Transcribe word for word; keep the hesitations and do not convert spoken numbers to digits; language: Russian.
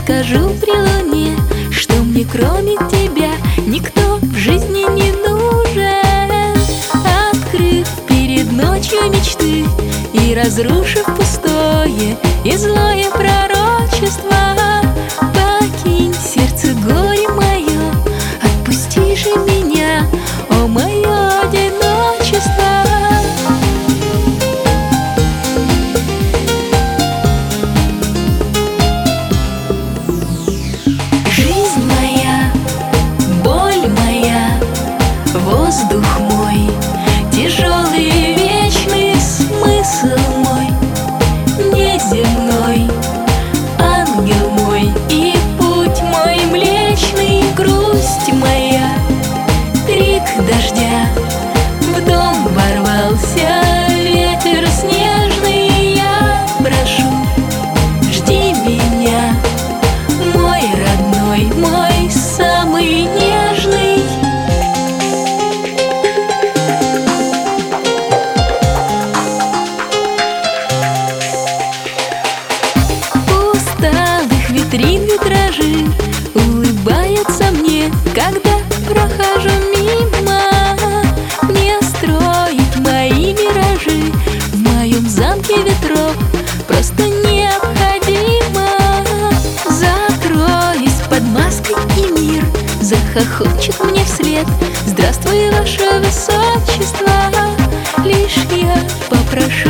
скажу при луне, что мне кроме тебя никто в жизни не нужен. Открыв перед ночью мечты и разрушив пустое и злое пророчество, покинь сердце горе мое, отпусти же меня, о мое одиночество. Жизнь моя, боль моя, воздух мой, тяжелый и вечный смысл мой, неземной, ангел мой и путь мой млечный, грусть моя, крик дождя, в дом ворвался ветер снежный. Я прошу, жди меня, мой родной, мой самый нежный. Усталых витрин витражи улыбаются мне, когда прохожу мимо. Мне строить мои миражи в моем замке ветров просто необходимо. Закроюсь под маской, и мир захохочет мне вслед: здравствуй, ваше высочество. Лишь я попрошу